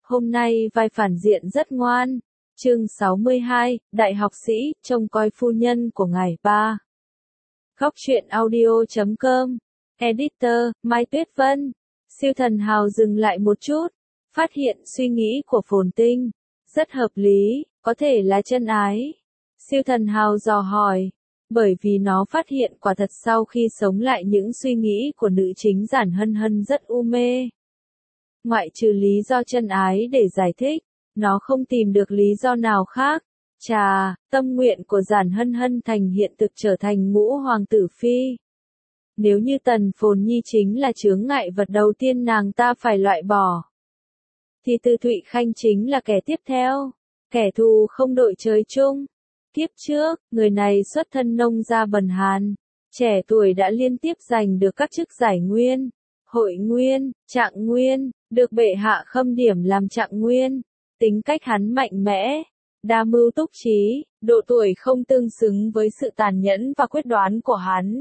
Hôm nay vai phản diện rất ngoan. Chương 62, Đại học sĩ, trông coi phu nhân của ngài ba. Góc truyện audio.com. Editor, Mai Tuyết Vân. Siêu thần hào dừng lại một chút. Phát hiện suy nghĩ của Phồn Tinh. Rất hợp lý, có thể là chân ái. Siêu thần hào dò hỏi. Bởi vì nó phát hiện quả thật sau khi sống lại những suy nghĩ của nữ chính Giản Hân Hân rất u mê. Ngoại trừ lý do chân ái để giải thích, nó không tìm được lý do nào khác. Chà, tâm nguyện của Giản Hân Hân thành hiện thực trở thành ngũ hoàng tử phi. Nếu như Tần Phồn Nhi chính là chướng ngại vật đầu tiên nàng ta phải loại bỏ, thì Từ Thụy Khanh chính là kẻ tiếp theo. Kẻ thù không đội trời chung. Kiếp trước, người này xuất thân nông gia bần hàn. Trẻ tuổi đã liên tiếp giành được các chức giải nguyên, hội nguyên, trạng nguyên, được bệ hạ khâm điểm làm trạng nguyên. Tính cách hắn mạnh mẽ, đa mưu túc trí, độ tuổi không tương xứng với sự tàn nhẫn và quyết đoán của hắn.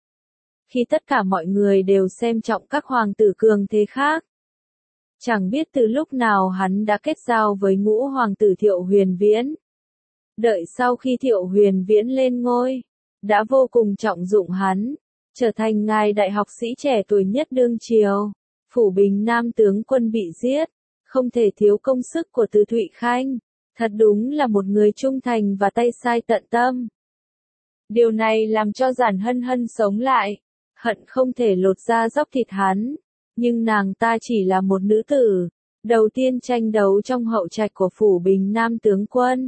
Khi tất cả mọi người đều xem trọng các hoàng tử cường thế khác, chẳng biết từ lúc nào hắn đã kết giao với ngũ hoàng tử Thiệu Huyền Viễn. Đợi sau khi Thiệu Huyền Viễn lên ngôi, đã vô cùng trọng dụng hắn, trở thành ngài đại học sĩ trẻ tuổi nhất đương triều. Phủ Bình Nam tướng quân bị giết, không thể thiếu công sức của Từ Thụy Khanh. Thật đúng là một người trung thành và tay sai tận tâm. Điều này làm cho Giản Hân Hân sống lại, hận không thể lột da dóc thịt hắn. Nhưng nàng ta chỉ là một nữ tử, đầu tiên tranh đấu trong hậu trạch của Phủ Bình Nam tướng quân.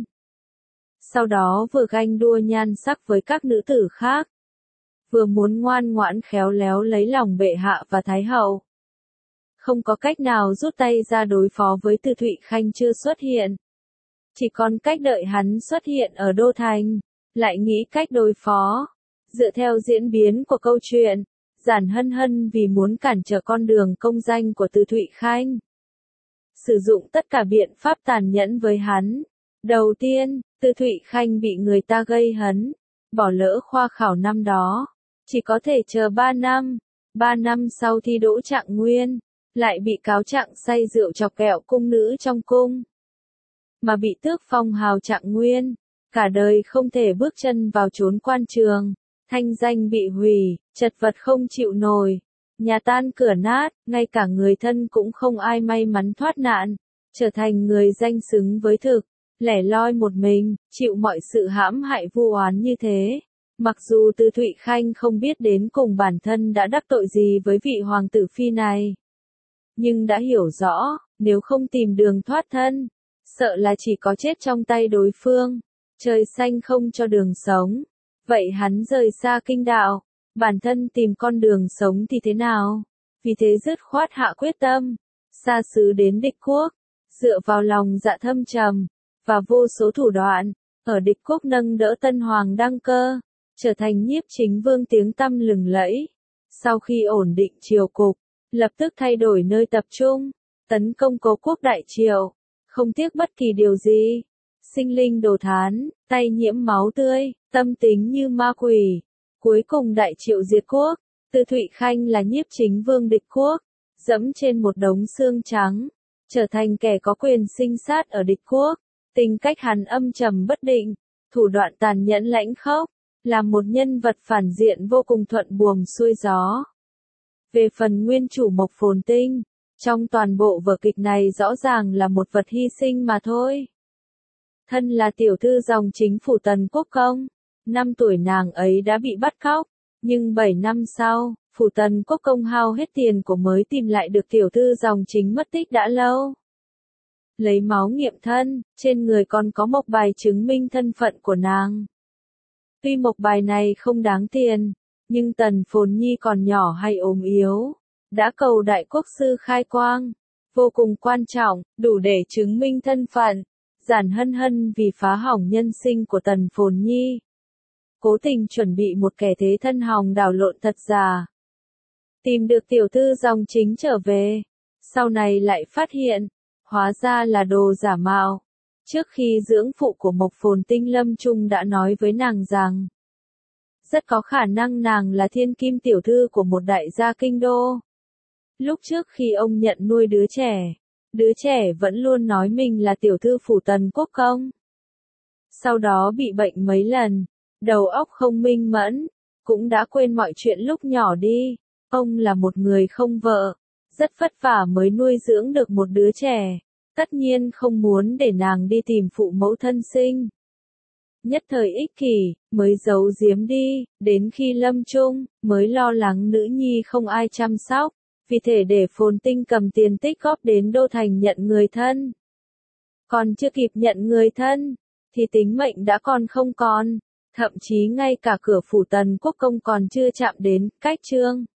Sau đó vừa ganh đua nhan sắc với các nữ tử khác, vừa muốn ngoan ngoãn khéo léo lấy lòng bệ hạ và thái hậu. Không có cách nào rút tay ra đối phó với Từ Thụy Khanh chưa xuất hiện. Chỉ còn cách đợi hắn xuất hiện ở Đô Thành, lại nghĩ cách đối phó. Dựa theo diễn biến của câu chuyện, Giản Hân Hân vì muốn cản trở con đường công danh của Từ Thụy Khanh, sử dụng tất cả biện pháp tàn nhẫn với hắn. Đầu tiên, Từ Thụy Khanh bị người ta gây hấn, bỏ lỡ khoa khảo năm đó, chỉ có thể chờ 3 năm. 3 năm sau thi đỗ trạng nguyên, lại bị cáo trạng say rượu chọc ghẹo cung nữ trong cung, mà bị tước phong hào trạng nguyên, cả đời không thể bước chân vào chốn quan trường, thanh danh bị hủy, chật vật không chịu nổi, nhà tan cửa nát, ngay cả người thân cũng không ai may mắn thoát nạn, trở thành người danh xứng với thực, lẻ loi một mình, chịu mọi sự hãm hại vu oán như thế. Mặc dù Từ Thụy Khanh không biết đến cùng bản thân đã đắc tội gì với vị hoàng tử phi này, nhưng đã hiểu rõ, nếu không tìm đường thoát thân, sợ là chỉ có chết trong tay đối phương. Trời xanh không cho đường sống. Vậy hắn rời xa kinh đạo, bản thân tìm con đường sống thì thế nào? Vì thế dứt khoát hạ quyết tâm, xa xứ đến địch quốc, dựa vào lòng dạ thâm trầm, và vô số thủ đoạn, ở địch quốc nâng đỡ tân hoàng đăng cơ, trở thành nhiếp chính vương tiếng tăm lừng lẫy. Sau khi ổn định triều cục, lập tức thay đổi nơi tập trung, tấn công Cố quốc đại triều, không tiếc bất kỳ điều gì. Sinh linh đồ thán, tay nhiễm máu tươi, tâm tính như ma quỷ. Cuối cùng đại triệu diệt quốc, Từ Thụy Khanh là nhiếp chính vương địch quốc, dẫm trên một đống xương trắng, trở thành kẻ có quyền sinh sát ở địch quốc. Tính cách hắn âm trầm bất định, thủ đoạn tàn nhẫn lãnh khốc, là một nhân vật phản diện vô cùng thuận buồm xuôi gió. Về phần nguyên chủ Mộc Phồn Tinh, trong toàn bộ vở kịch này rõ ràng là một vật hy sinh mà thôi. Thân là tiểu thư dòng chính phủ Tần Quốc Công, 5 tuổi nàng ấy đã bị bắt cóc, nhưng 7 năm sau, phủ Tần Quốc Công hao hết tiền của mới tìm lại được tiểu thư dòng chính mất tích đã lâu. Lấy máu nghiệm thân, trên người còn có mộc bài chứng minh thân phận của nàng. Tuy mộc bài này không đáng tiền, nhưng Tần Phồn Nhi còn nhỏ hay ốm yếu, đã cầu đại quốc sư khai quang, vô cùng quan trọng, đủ để chứng minh thân phận. Giản Hân Hân vì phá hỏng nhân sinh của Tần Phồn Nhi, cố tình chuẩn bị một kẻ thế thân hòng đảo lộn thật giả. Tìm được tiểu thư dòng chính trở về, sau này lại phát hiện, hóa ra là đồ giả mạo. Trước khi dưỡng phụ của Mộc Phồn Tinh lâm chung đã nói với nàng rằng, rất có khả năng nàng là thiên kim tiểu thư của một đại gia kinh đô. Lúc trước khi ông nhận nuôi đứa trẻ, Đứa trẻ vẫn luôn nói mình là tiểu thư phủ Tần Quốc công. Sau đó bị bệnh mấy lần, đầu óc không minh mẫn, cũng đã quên mọi chuyện lúc nhỏ đi. Ông là một người không vợ, rất vất vả mới nuôi dưỡng được một đứa trẻ, tất nhiên không muốn để nàng đi tìm phụ mẫu thân sinh. Nhất thời ích kỷ, mới giấu giếm đi, đến khi lâm chung, mới lo lắng nữ nhi không ai chăm sóc, vì thể để Phồn Tinh cầm tiền tích góp đến đô thành nhận người thân. Còn chưa kịp nhận người thân, thì tính mệnh đã còn không còn, thậm chí ngay cả cửa phủ Tần Quốc công còn chưa chạm đến. Cách chương